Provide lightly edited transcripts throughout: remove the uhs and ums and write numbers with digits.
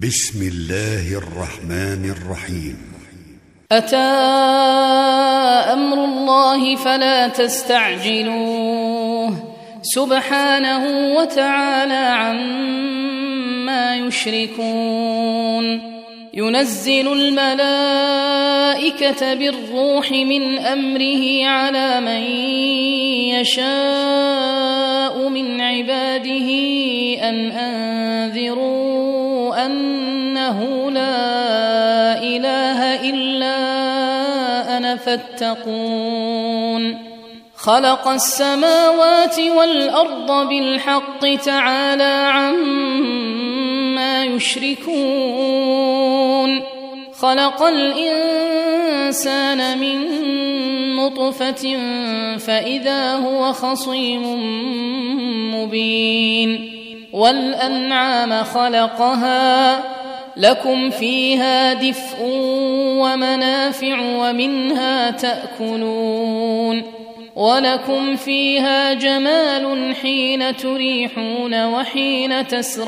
بسم الله الرحمن الرحيم. أتى أمر الله فلا تستعجلوه سبحانه وتعالى عما يشركون. ينزل الملائكة بالروح من أمره على من يشاء من عباده أن أنذروا أنه لا إله إلا أنا فاتقون. خلق السماوات والأرض بالحق تعالى عما يشركون. خلق الإنسان من نطفة فإذا هو خصيم مبين. والأنعام خلقها لكم فيها دفء ومنافع ومنها تأكلون. ولكم فيها جمال حين تريحون وحين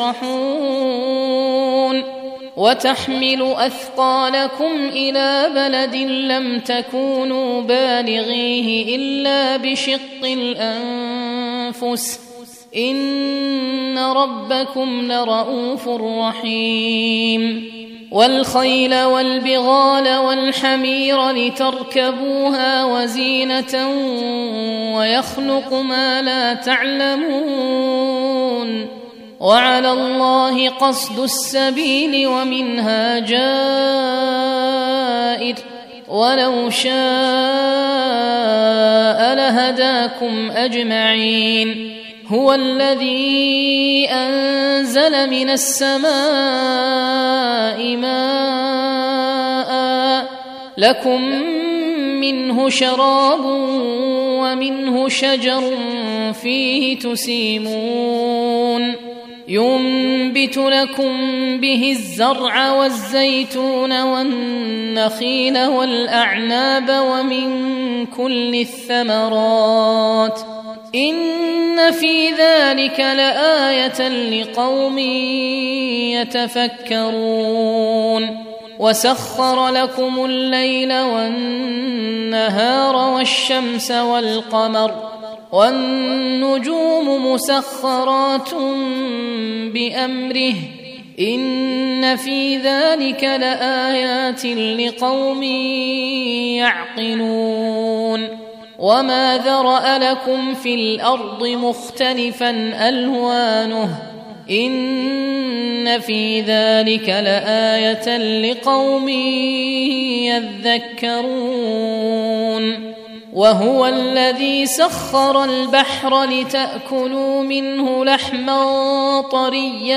تسرحون. وتحمل أثقالكم إلى بلد لم تكونوا بالغيه إلا بشق الأنفس إن ربكم لرؤوف رحيم. والخيل والبغال والحمير لتركبوها وزينة ويخلق ما لا تعلمون. وعلى الله قصد السبيل ومنها جائر ولو شاء لهداكم أجمعين. هو الذي أنزل من السماء ماء لكم منه شراب ومنه شجر فيه تسيمون. ينبت لكم به الزرع والزيتون والنخيل والأعناب ومن كل الثمرات إن في ذلك لآية لقوم يتفكرون. وسخر لكم الليل والنهار والشمس والقمر والنجوم مسخرات بأمره إن في ذلك لآيات لقوم يعقلون. وما ذرأ لكم في الأرض مختلفا ألوانه إن في ذلك لآية لقوم يذكرون. وهو الذي سخر البحر لتأكلوا منه لحما طريا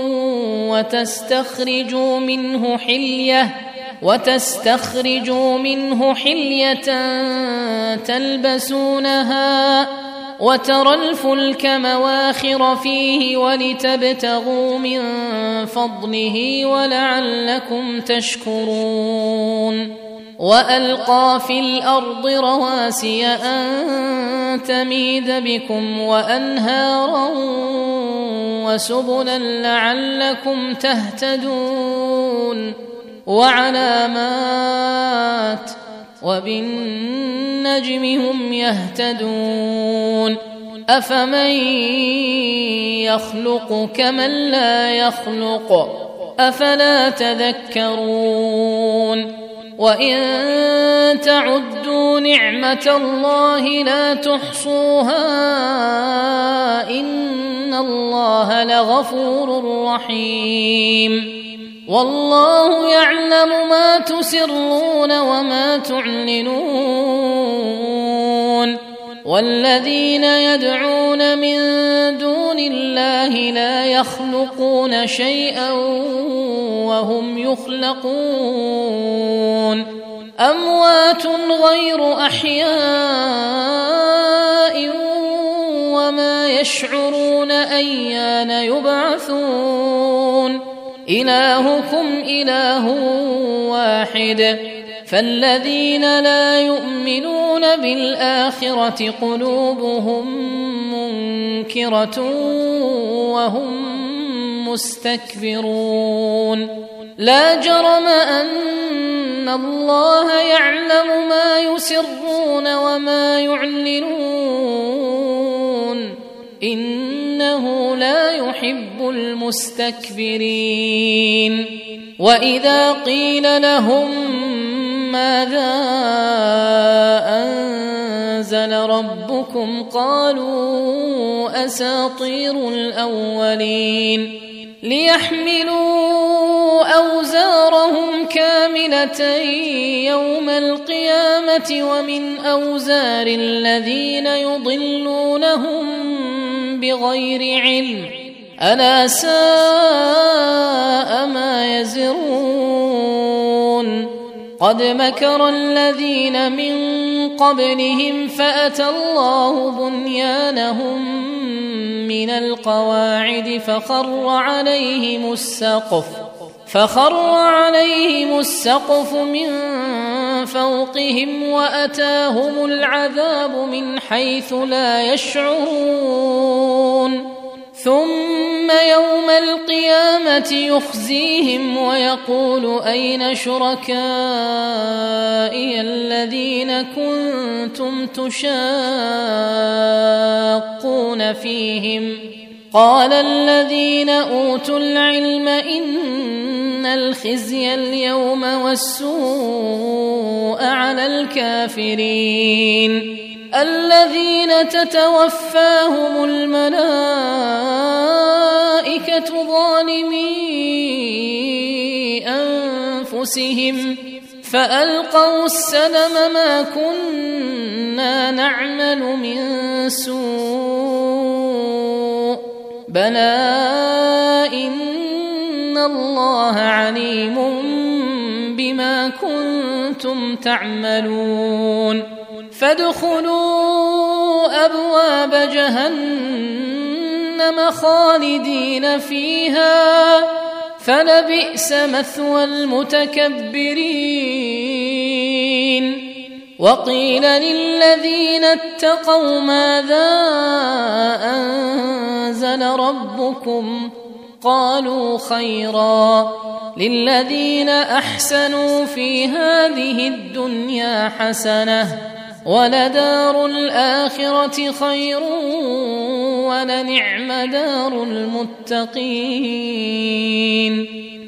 وتستخرجوا منه حلية تلبسونها وترى الفلك مواخر فيه ولتبتغوا من فضله ولعلكم تشكرون. وألقى في الأرض رواسي أن تميد بكم وأنهارا وسبلا لعلكم تهتدون. وعلامات وبالنجم هم يهتدون. أفمن يخلق كمن لا يخلق أفلا تذكرون. وإن تعدوا نعمة الله لا تحصوها إن الله لغفور رحيم. والله يعلم ما تسرون وما تعلنون. والذين يدعون من دون الله لا يخلقون شيئا وهم يخلقون. أموات غير أحياء وما يشعرون أيان يبعثون. إلهكم إله واحد فالذين لا يؤمنون بالآخرة قلوبهم منكرة وهم مستكبرون لا جرم أن الله يعلم ما يسرون وما يعلنون إنه لا يحب المستكبرين وإذا قيل لهم ماذا أنزل ربكم قالوا أساطير الأولين ليحملوا أوزارهم كاملة يوم القيامة ومن أوزار الذين يضلونهم بغير علم ألا ساء ما يزرون قد مكر الذين من قبلهم فأتى الله بنيانهم من القواعد فخر عليهم السقف من فوقهم وأتاهم العذاب من حيث لا يشعرون ثم يوم القيامة يخزيهم ويقول أين شركائي الذين كنتم تشاقون فيهم قال الذين أوتوا العلم إن الخزي اليوم والسوء على الكافرين الذين تتوفاهم الملائكة ظالمي أنفسهم فألقوا السلم ما كنا نعمل من سوء بلى إن الله عليم بما كنتم تعملون فادخلوا أبواب جهنم خالدين فيها فلبئس مثوى المتكبرين وقيل للذين اتقوا ماذا أنزل ربكم قالوا خيرا للذين أحسنوا في هذه الدنيا حسنة ولدار الآخرة خير ولنعم دار المتقين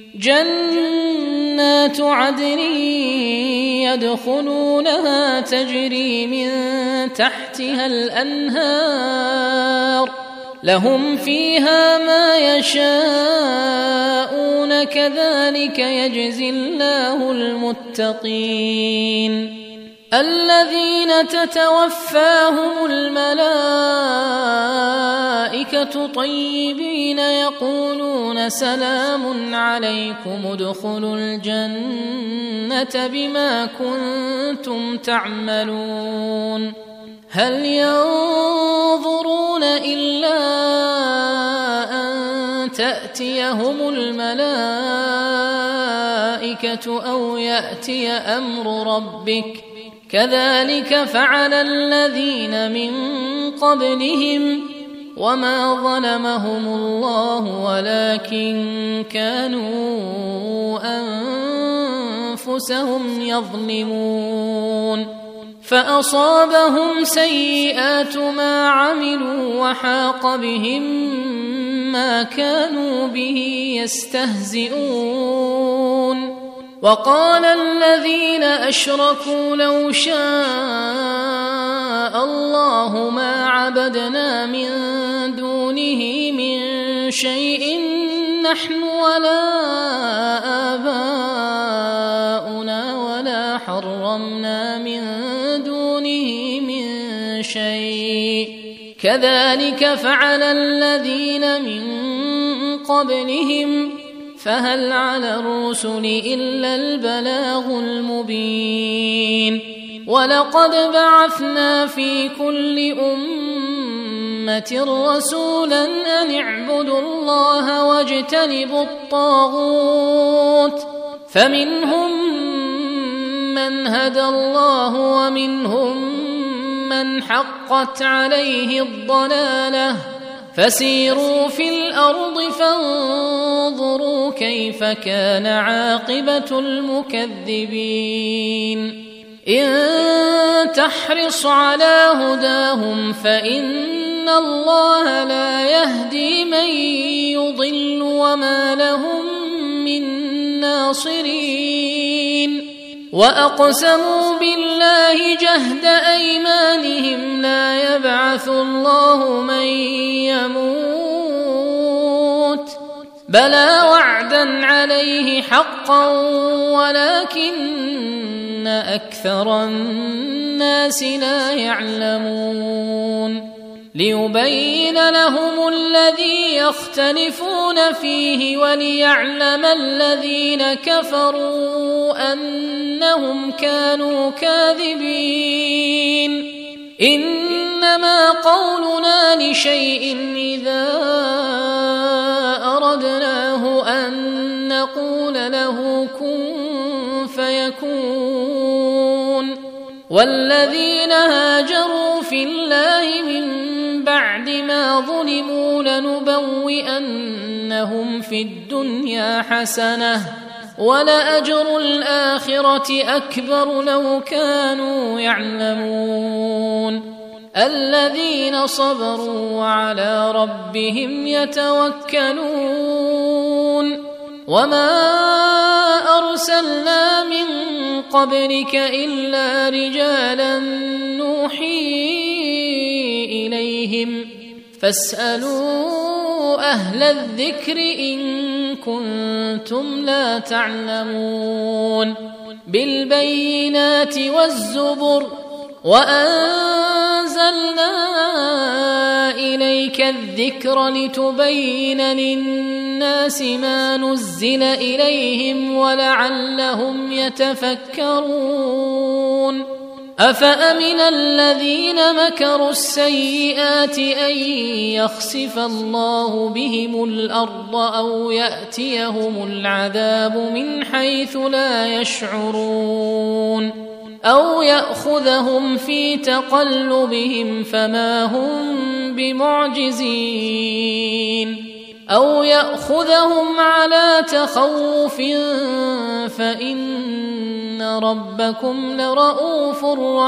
جنات عدن يدخلونها تجري من تحتها الأنهار لهم فيها ما يشاءون كذلك يجزي الله المتقين الذين تتوفاهم الملائكة طيبين يقولون سلام عليكم ادخلوا الجنة بما كنتم تعملون هل ينظرون إلا أن تأتيهم الملائكة أو يأتي أمر ربك كذلك فعل الذين من قبلهم وما ظلمهم الله ولكن كانوا أنفسهم يظلمون فأصابهم سيئات ما عملوا وحاق بهم ما كانوا به يستهزئون وقال الذين أشركوا لو شاء الله ما عبدنا من دونه من شيء نحن ولا آباؤنا ولا حرمنا من دونه من شيء كذلك فعل الذين من قبلهم فهل على الرسل إلا البلاغ المبين ولقد بعثنا في كل أمة رسولا أن اعبدوا الله واجتنبوا الطاغوت فمنهم من هدى الله ومنهم من حقت عليه الضلالة فسيروا في الأرض فانظروا كيف كان عاقبة المكذبين إن تحرص على هداهم فإن الله لا يهدي من يضل وما لهم من ناصرين وأقسموا بالله جهد أيمانهم لا يبعث الله من يموت بلى وعدا عليه حقا ولكن أكثر الناس لا يعلمون ليبين لهم الذي يختلفون فيه وليعلم الذين كفروا أنهم كانوا كاذبين إنما قولنا لشيء إذا أردناه أن نقول له كن فيكون والذين هاجروا في الله من بعد ما ظلموا لنبوئنهم في الدنيا حسنة ولأجر الآخرة أكبر لو كانوا يعلمون الذين صبروا وعلى ربهم يتوكلون وما أرسلنا من قبلك إلا رجالا نوحي إليهم فاسألوا أهل الذكر إن كنتم لا تعلمون بالبينات والزبر وأنزلنا إليك الذكر لتبين للناس ما نزل إليهم ولعلهم يتفكرون أفأمن الذين مكروا السيئات أن يخسف الله بهم الأرض أو يأتيهم العذاب من حيث لا يشعرون أو يأخذهم في تقلبهم فما هم بمعجزين أو يأخذهم على تخوف فإن ربكم لرؤوف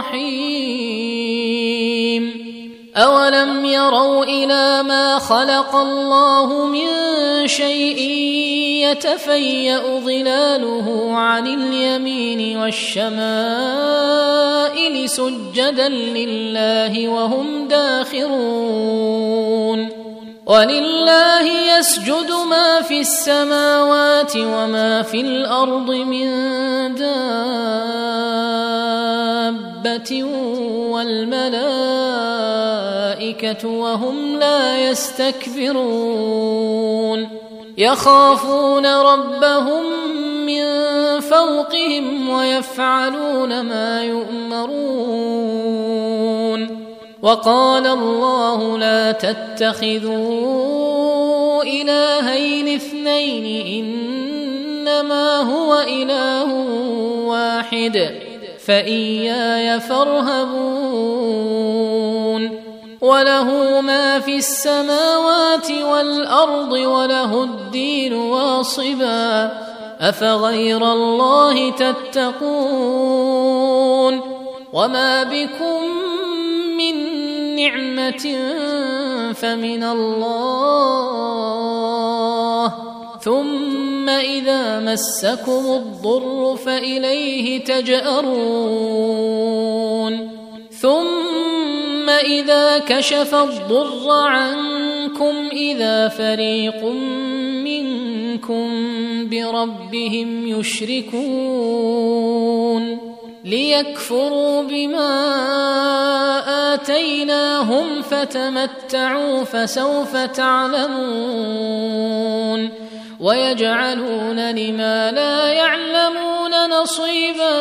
رحيم أولم يروا إلى ما خلق الله من شيء يتفيأ ظلاله عن اليمين والشمائل سجدا لله وهم داخرون ولله يسجد ما في السماوات وما في الأرض من دابة والملائكة وهم لا يستكبرون يخافون ربهم من فوقهم ويفعلون ما يؤمرون وقال الله لا تتخذوا إلهين اثنين إنما هو إله واحد فإياي فارهبون وله ما في السماوات والأرض وله الدين واصبا أفغير الله تتقون وما بكم من نعمة فمن الله ثم إذا مسكم الضر فإليه تجأرون ثم إذا كشف الضر عنكم إذا فريق منكم بربهم يشركون ليكفروا بما آتيناهم فتمتعوا فسوف تعلمون ويجعلون لما لا يعلمون نصيبا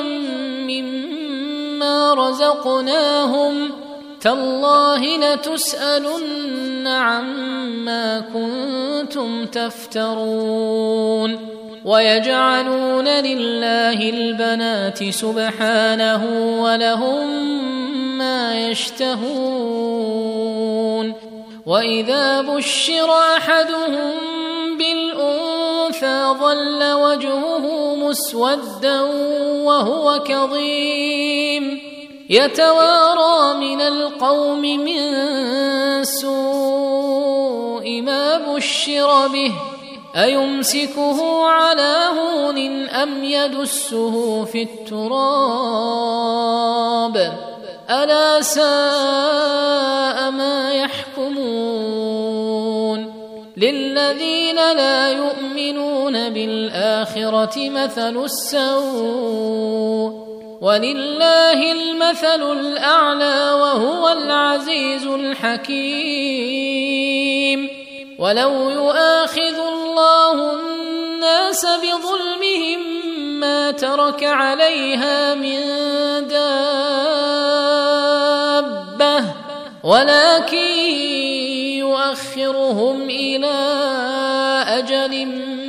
مما رزقناهم تالله لتسألن عما كنتم تفترون ويجعلون لله البنات سبحانه ولهم ما يشتهون وإذا بشر أحدهم بالأنثى ظل وجهه مسودا وهو كظيم يتوارى من القوم من سوء ما بشر به أيمسكه على هون أم يدسه في التراب ألا ساء ما يحكمون للذين لا يؤمنون بالآخرة مثل السوء ولله المثل الأعلى وهو العزيز الحكيم ولو يؤاخذ الله الناس بظلمهم ما ترك عليها من دابة ولكن يؤخرهم إلى أجل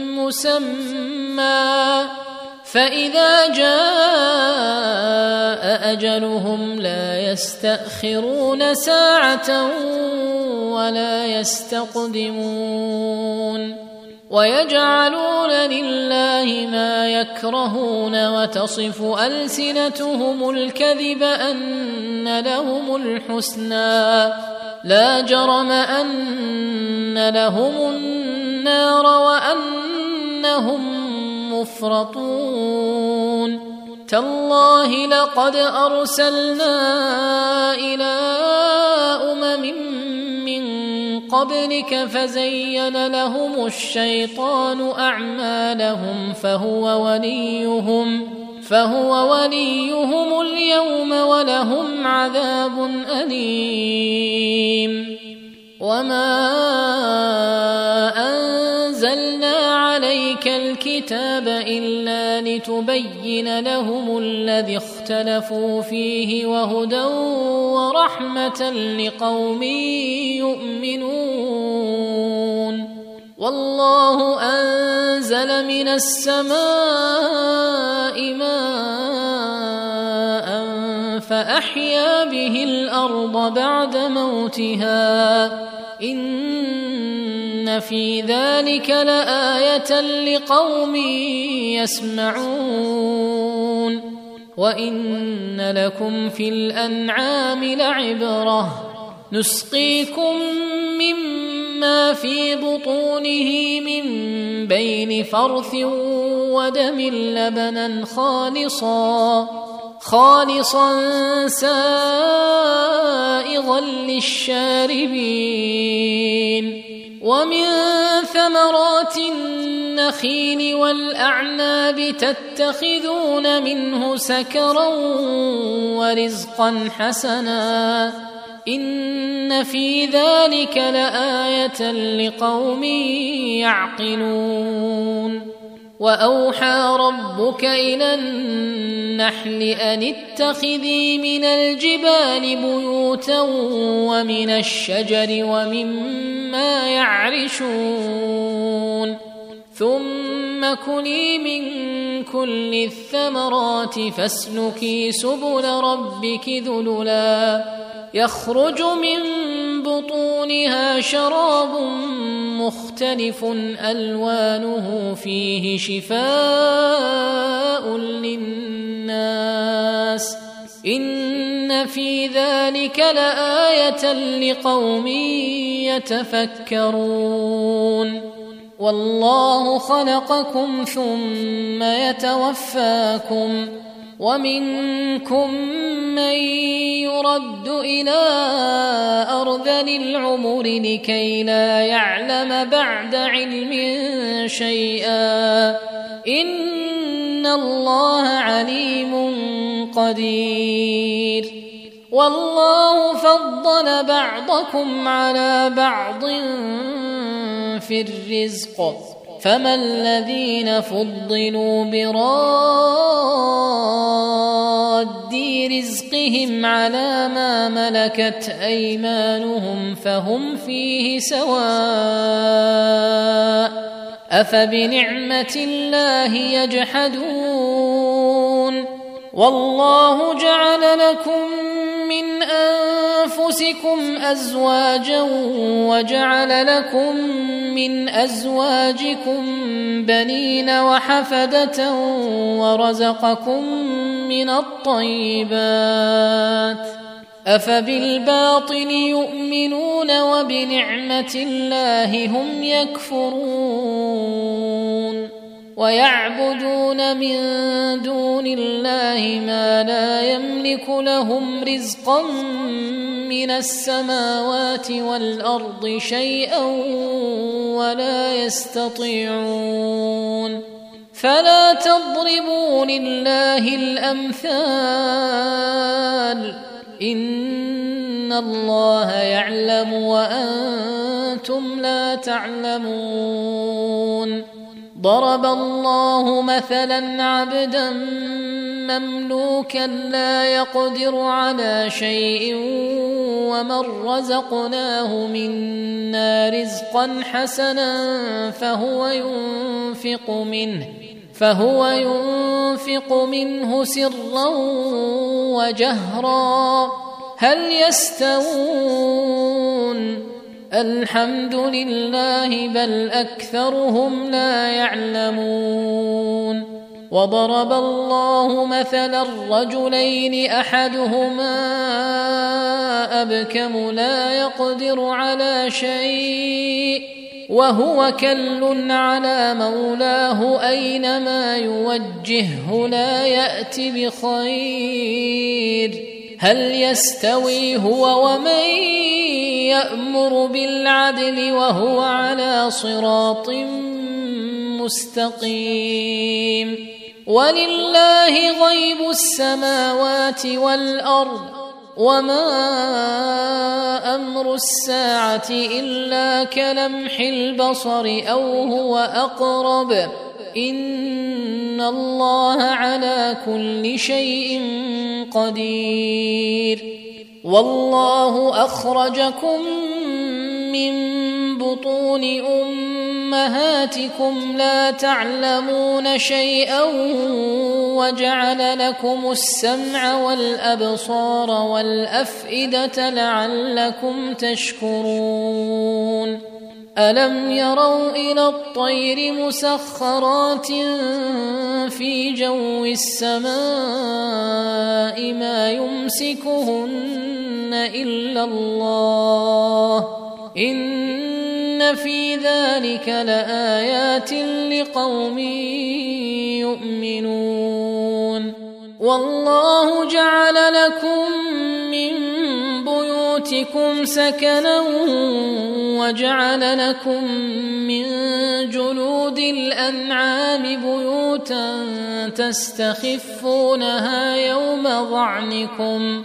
مسمى فإذا جاء أجلهم لا يستأخرون ساعة ولا يستقدمون ويجعلون لله ما يكرهون وتصف ألسنتهم الكذب أن لهم الحسنى لا جرم أن لهم النار وأنهم مفرطون تالله لقد أرسلنا إلى أمم من قبلك فزين لهم الشيطان أعمالهم فهو وليهم اليوم ولهم عذاب أليم وما أنزلنا عليك الكتاب إلا لتبين لهم الذي اختلفوا فيه وهدى ورحمة لقوم يؤمنون والله أنزل من السماء ماء فأحيا به الأرض بعد موتها إن في ذلك لآية لقوم يسمعون وإن لكم في الأنعام لعبرة نسقيكم مما في بطونه من بين فرث ودم لبنا خالصا سائغا للشاربين ومن ثمرات النخيل والأعناب تتخذون منه سكرا ورزقا حسنا إن في ذلك لآية لقوم يعقلون وأوحى ربك إلى النحل أن اتخذي من الجبال بيوتا ومن الشجر ومما يعرشون ثم كلي من كل الثمرات فاسلكي سبل ربك ذللا يخرج من بطونها شراب مختلف ألوانه فيه شفاء للناس إن في ذلك لآية لقوم يتفكرون والله خلقكم ثم يتوفاكم ومنكم من يرد إلى أرذل العمر لكي لا يعلم بعد علم شيئا إن الله عليم قدير والله فضل بعضكم على بعض في الرزق فما الذين فضلوا براد رزقهم على ما ملكت أيمانهم فهم فيه سواء أفبنعمة الله يجحدون والله جعل لكم من أنفسكم أزواجا وجعل لكم من أزواجكم بنين وحفدة ورزقكم من الطيبات أفبالباطل يؤمنون وبنعمة الله هم يكفرون ويعبدون من دون الله ما لا يملك لهم رزقا من السماوات والأرض شيئا ولا يستطيعون فلا تضربوا لله الأمثال إن الله يعلم وأنتم لا تعلمون ضرب الله مثلا عبدا مملوكا لا يقدر على شيء ومن رزقناه منا رزقا حسنا فهو ينفق منه سرا وجهرا هل يستوون الحمد لله بل أكثرهم لا يعلمون وضرب الله مثلا الرجلين أحدهما أبكم لا يقدر على شيء وهو كل على مولاه أينما يوجهه لا يأت بخير هل يستوي هو ومن يأمر بالعدل وهو على صراط مستقيم ولله غيب السماوات والأرض وما أمر الساعة إلا كلمح البصر أو هو أقرب إن الله على كل شيء قدير والله أخرجكم من بطون أمهاتكم لا تعلمون شيئا وجعل لكم السمع والأبصار والأفئدة لعلكم تشكرون ألم يروا إلى الطير مسخرات في جو السماء ما يمسكهن إلا الله إن في ذلك لآيات لقوم يؤمنون والله جعل لكم من بيوتكم سكنا وجعل لكم من جلود الأنعام بيوتا تستخفونها يوم ظعنكم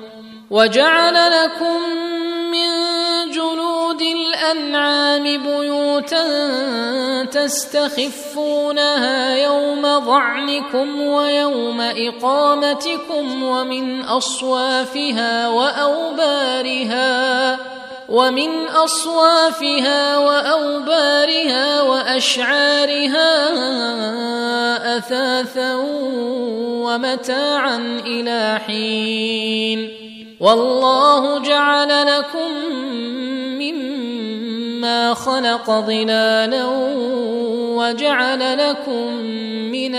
ويوم إقامتكم ومن أصوافها وأوبارها وأشعارها أثاثا ومتاعا إلى حين والله جعل لكم مما خلق ظلالا وجعل لكم من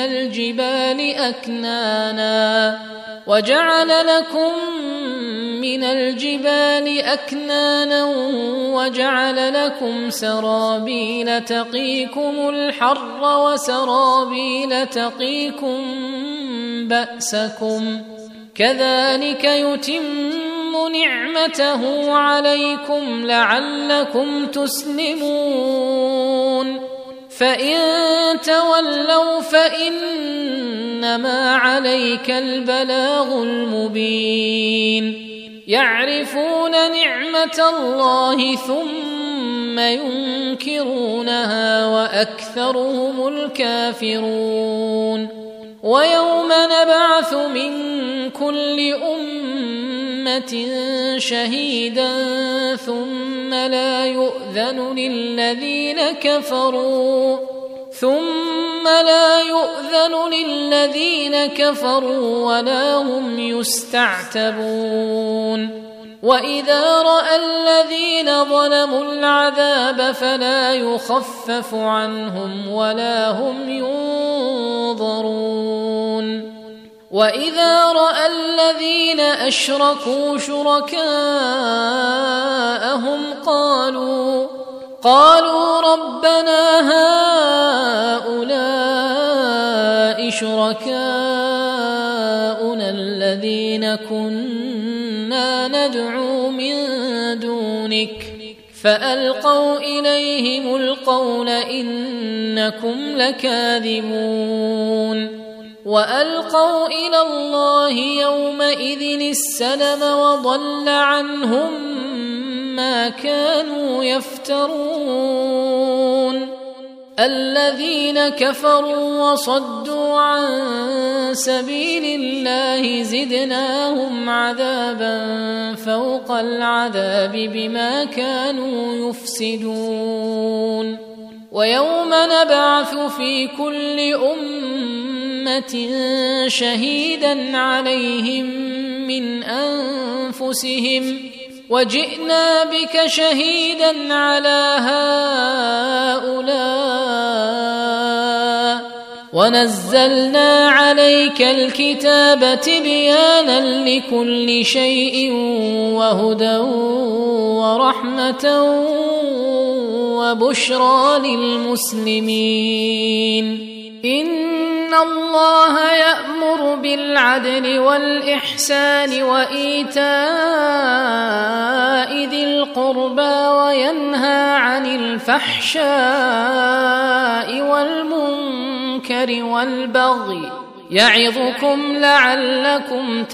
الجبال أكنانا وجعل لكم سرابيل تقيكم الحر وسرابيل تقيكم بأسكم كذلك يتم نعمته عليكم لعلكم تسلمون فإن تولوا فإنما عليك البلاغ المبين يعرفون نعمة الله ثم ينكرونها وأكثرهم الكافرون ويوم نبعث من كل أمة شهيدا ثم لا يؤذن للذين كفروا ولا هم يستعتبون وإذا رأى الذين ظلموا العذاب فلا يخفف عنهم ولا هم ينظرون وإذا رأى الذين أشركوا شركاءهم قالوا ربنا هؤلاء شركاؤنا الذين كنا ندعو من دونك فألقوا إليهم القول إنكم لكاذبون وألقوا إلى الله يومئذ السلم وضل عنهم ما كانوا يفترون الذين كفروا وصدوا عن سبيل الله زدناهم عذابا فوق العذاب بما كانوا يفسدون ويوم نبعث في كل أمة شهيدا عليهم من أنفسهم وجئنا بك شهيدا على هؤلاء ونزلنا عليك الكتاب تبيانا لكل شيء وهدى ورحمة وبشرى للمسلمين إن الله يأمر بالعدل والإحسان وإيتاء ذي القربى وينهى عن الفحشاء والمنكر والبغي يعظكم لعلكم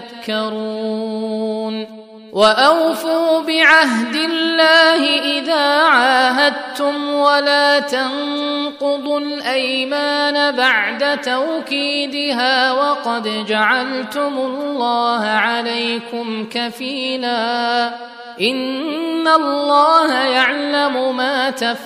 تذكرون وأوفوا بعهد الله إذا عاهدتم ولا تنقضوا الأيمان بعد توكيدها وقد جعلتم الله عليكم كفيلا إن الله يعلم ما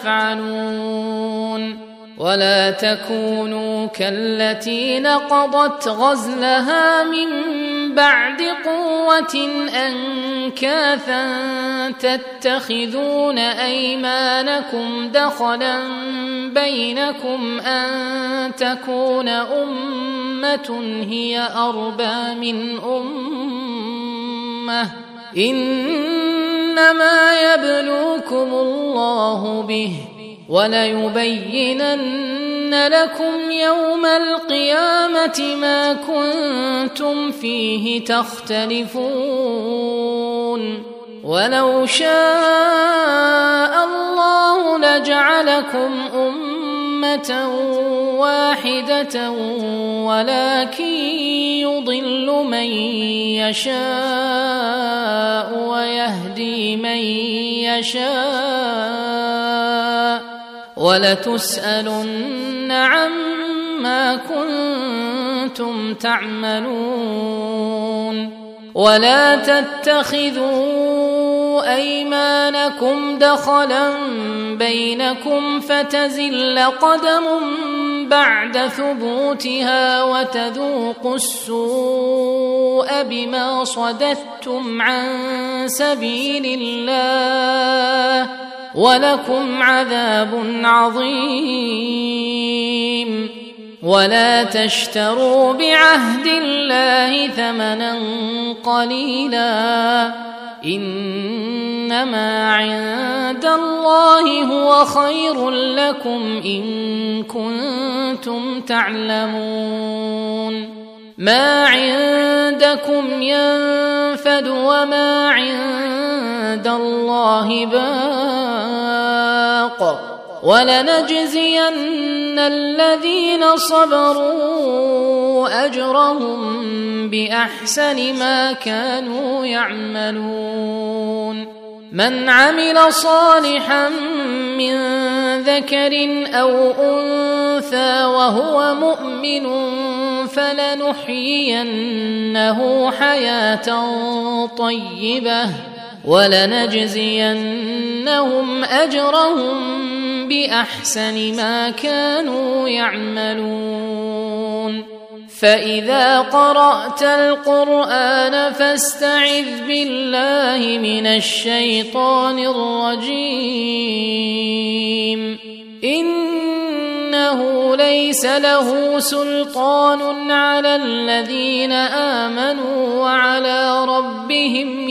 تفعلون ولا تكونوا كالتي نقضت غزلها من بعد قوة أنكاثا تتخذون أيمانكم دخلا بينكم أن تكون أمة هي أربى من أمة إنما يبلوكم الله به وليبينن لكم يوم القيامة ما كنتم فيه تختلفون ولو شاء الله لجعلكم أمة واحدة ولكن يضل من يشاء ويهدي من يشاء ولتسألن عما كنتم تعملون ولا تتخذوا أيمانكم دخلا بينكم فتزل قدم بعد ثبوتها وتذوقوا السوء بما صددتم عن سبيل الله ولكم عذاب عظيم ولا تشتروا بعهد الله ثمنا قليلا إنما عند الله هو خير لكم إن كنتم تعلمون ما عندكم ينفد وما عند الله باق ولنجزين الذين صبروا أجرهم بأحسن ما كانوا يعملون من عمل صالحا من ذكر أو أنثى وهو مؤمن فلنحيينه حياة طيبة ولنجزينهم أجرهم بأحسن ما كانوا يعملون فإذا قرأت القرآن فاستعذ بالله من الشيطان الرجيم إنه ليس له سلطان على الذين آمنوا وعلى ربهم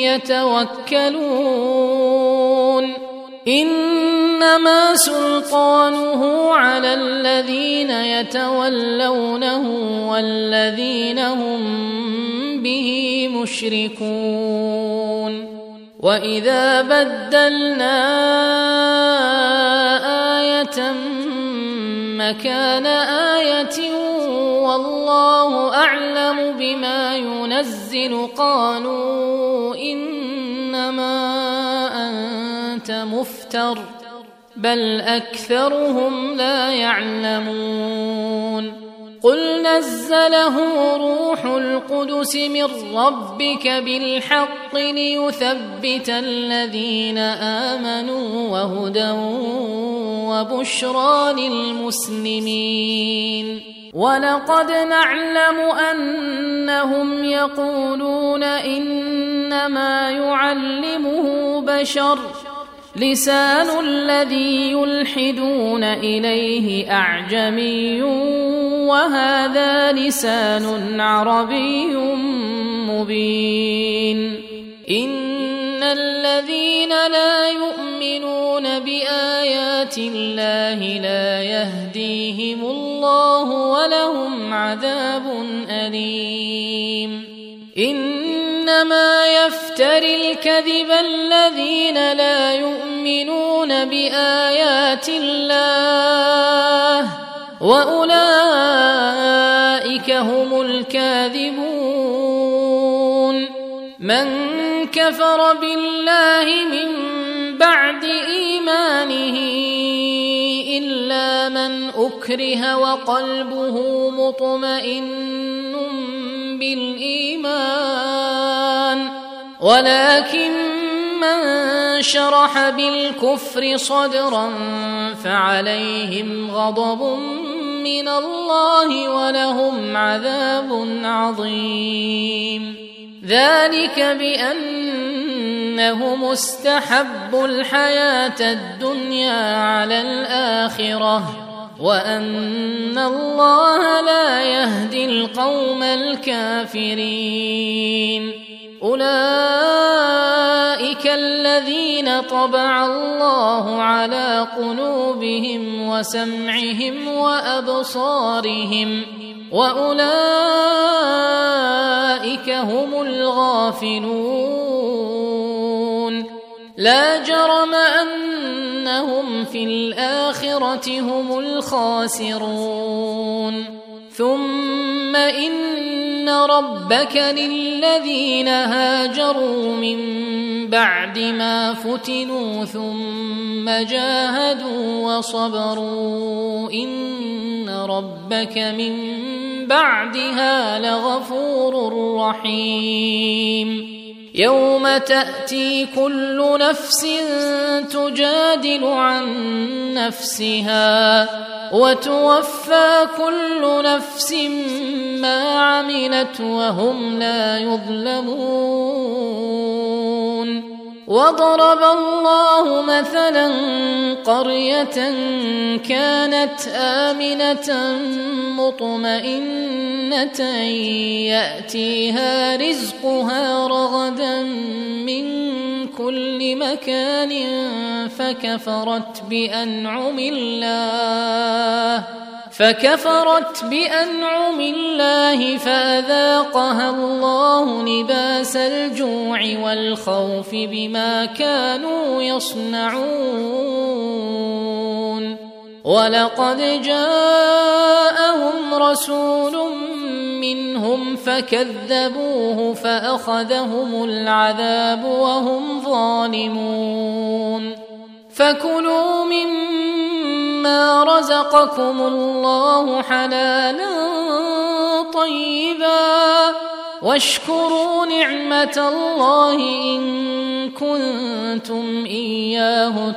يتوكلون إنما سلطانه على الذين يتولونه والذين هم به مشركون وإذا بدلنا آية مكان آية والله أعلم بما ينزل قالوا إنما أنت مفتر بل أكثرهم لا يعلمون قل نزله روح القدس من ربك بالحق ليثبت الذين آمنوا وهدى وبشرى للمسلمين ولقد نعلم أنهم يقولون إنما يعلمه بشر لسان الذي يلحدون إليه أعجمي وهذا لسان عربي مبين إن الذين لا يؤمنون بآيات الله لا يهديهم الله ولهم عذاب أليم إنما يفتري الكذب الذين لا يؤمنون بآيات الله وأولئك هم الكاذبون من كفر بالله من بعد إيمانه إلا من أكره وقلبه مطمئن بالإيمان ولكن من شرح بالكفر صدرا فعليهم غضب من الله ولهم عذاب عظيم ذلك بأنهم استحبوا الحياة الدنيا على الآخرة وأن الله لا يهدي القوم الكافرين أولئك الذين طبع الله على قلوبهم وسمعهم وأبصارهم وأولئك هم الغافلون لا جرم أنهم في الآخرة هم الخاسرون ثم إن ربك للذين هاجروا من بعد ما فتنوا ثم جاهدوا وصبروا إن ربك من بعدها لغفور رحيم يوم تأتي كل نفس تجادل عن نفسها وتوفى كل نفس ما عملت وهم لا يظلمون وضرب الله مثلا قرية كانت آمنة مطمئنة يأتيها رزقها رغدا من كل مكان فكفرت بأنعم الله فأذاقها الله لباس الجوع والخوف بما كانوا يصنعون ولقد جاءهم رسول منهم فكذبوه فأخذهم العذاب وهم ظالمون فكلوا مما رزقكم الله حلالا طيبا واشكروا نعمة الله إن كنتم إياه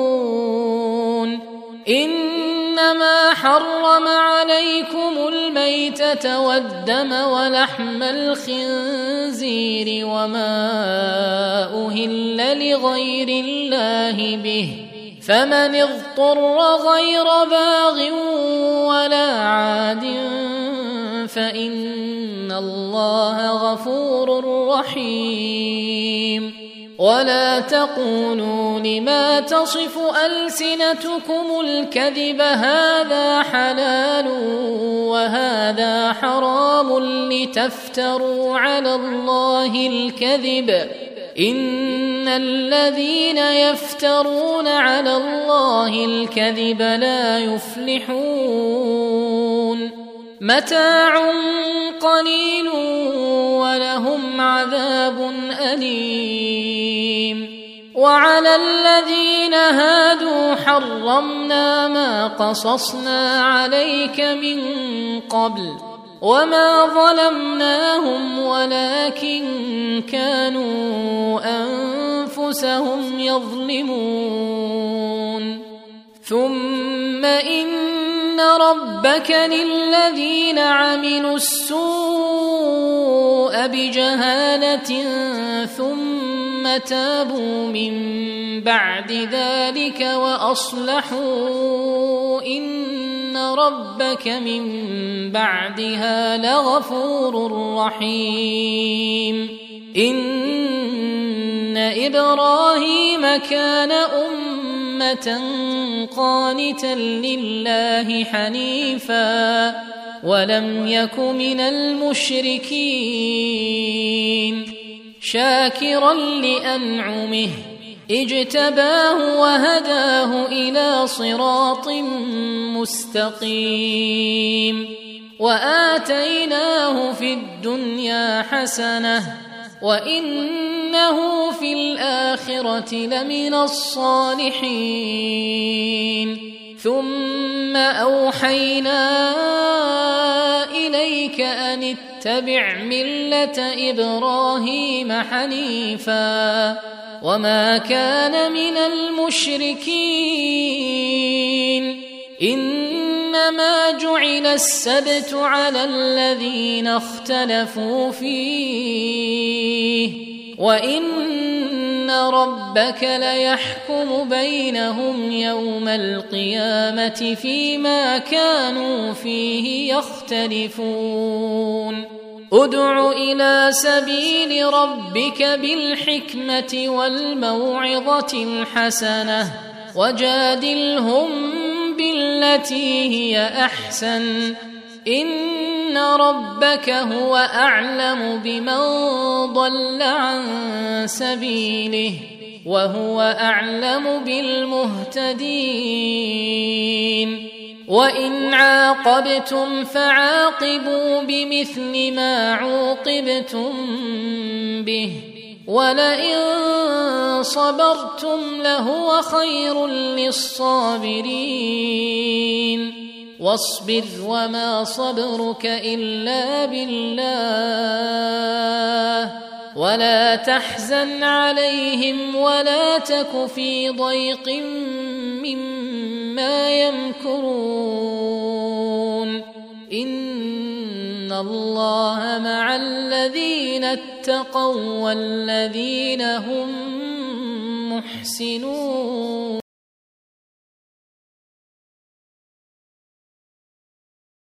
تعبدون إنما حرم عليكم الميتة الميتة والدم ولحم الخنزير وما أهل لغير الله به، فمن اضطر غير باغ ولا عاد فإن الله غفور رحيم. ولا تقولوا لما تصف ألسنتكم الكذب هذا حلال وهذا حرام لتفتروا على الله الكذب، إن الذين يفترون على الله الكذب لا يفلحون. متاع قليل ولهم عذاب أليم. وعلى الذين هادوا حرمنا ما قصصنا عليك من قبل وما ظلمناهم ولكن كانوا أنفسهم يظلمون. ثم إن ربك للذين عملوا السوء بجهالة ثم تابوا من بعد ذلك وأصلحوا إن ربك من بعدها لغفور رحيم. إن إبراهيم كان أمة قانتا لله حنيفا ولم يك من المشركين، شاكرا لأنعمه اجتباه وهداه إلى صراط مستقيم. وآتيناه في الدنيا حسنة وإنه في الآخرة لمن الصالحين. ثم أوحينا إليك أن اتبع ملة إبراهيم حنيفا وما كان من المشركين. إنما جعل السبت على الذين اختلفوا فيه وإن ربك ليحكم بينهم يوم القيامة فيما كانوا فيه يختلفون. ادع إلى سبيل ربك بالحكمة والموعظة الحسنة وجادلهم بالتي هي أحسن، إن ربك هو أعلم بمن ضل عن سبيله وهو أعلم بالمهتدين. وإن عاقبتم فعاقبوا بمثل ما عوقبتم به ولئن صبرتم لهو خير للصابرين. واصبر وما صبرك إلا بالله ولا تحزن عليهم ولا تك في ضيق مما يمكرون. إن الله مع الذين اتقوا والذين هم محسنون.